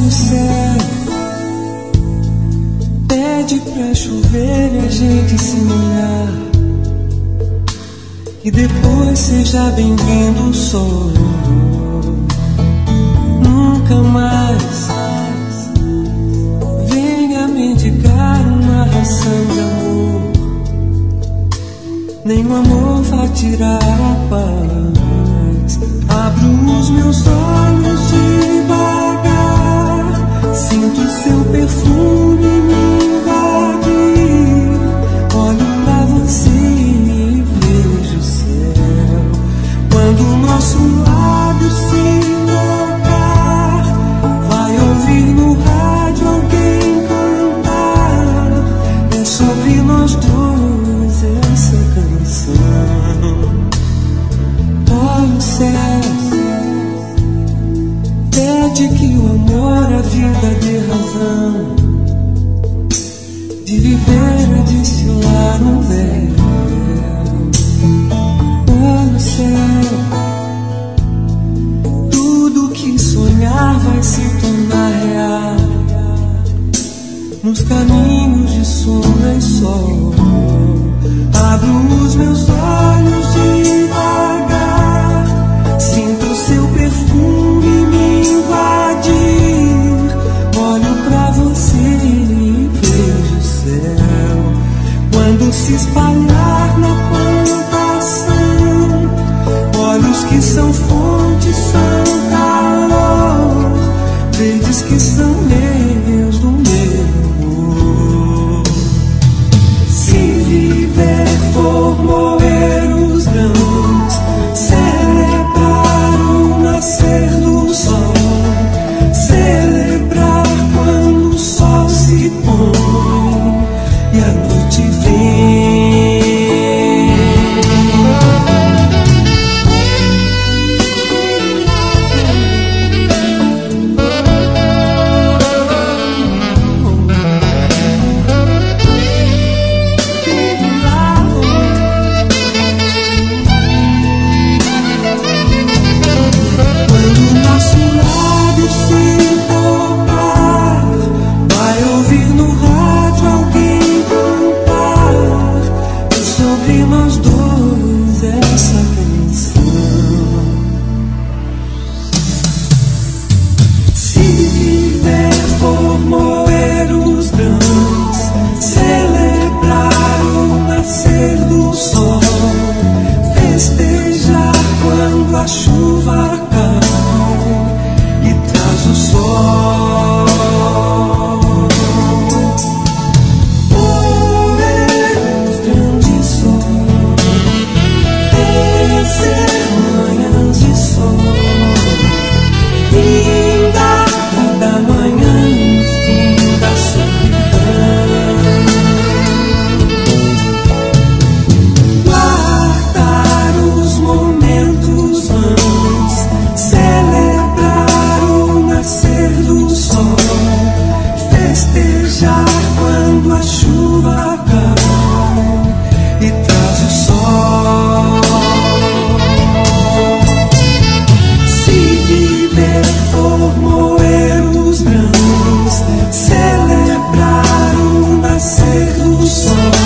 o céu pede pra chover e a gente se molhar, e depois seja bem-vindo o sol. Nunca mais venha mendigar uma ração de amor, nem o amor vai tirar a paz. Abro os meus olhos devagar, sinto seu perfume me invadir, olho pra você e vejo o céu. Quando o nosso lábio se tocar, vai ouvir no rádio alguém cantar, é sobre nós dois essa canção. Olha o céu, pede que o amor, a vida dê razão de viver a destilar um véu. Olha o céu, tudo que sonhar vai se tornar real, nos caminhos de sombra e sol. Abro os meus olhos devagar, sinto seu perfume me invadir, olho pra você e vejo o céu. Quando se espalhar na plantação, olhos que são fonte, são calor, verdes que são meus do meu amor. Se viver for moer os grãos, celebrar o nascer do sol, celebrar quando o sol se põe e a noite vem. Celebrar o nascer do sol.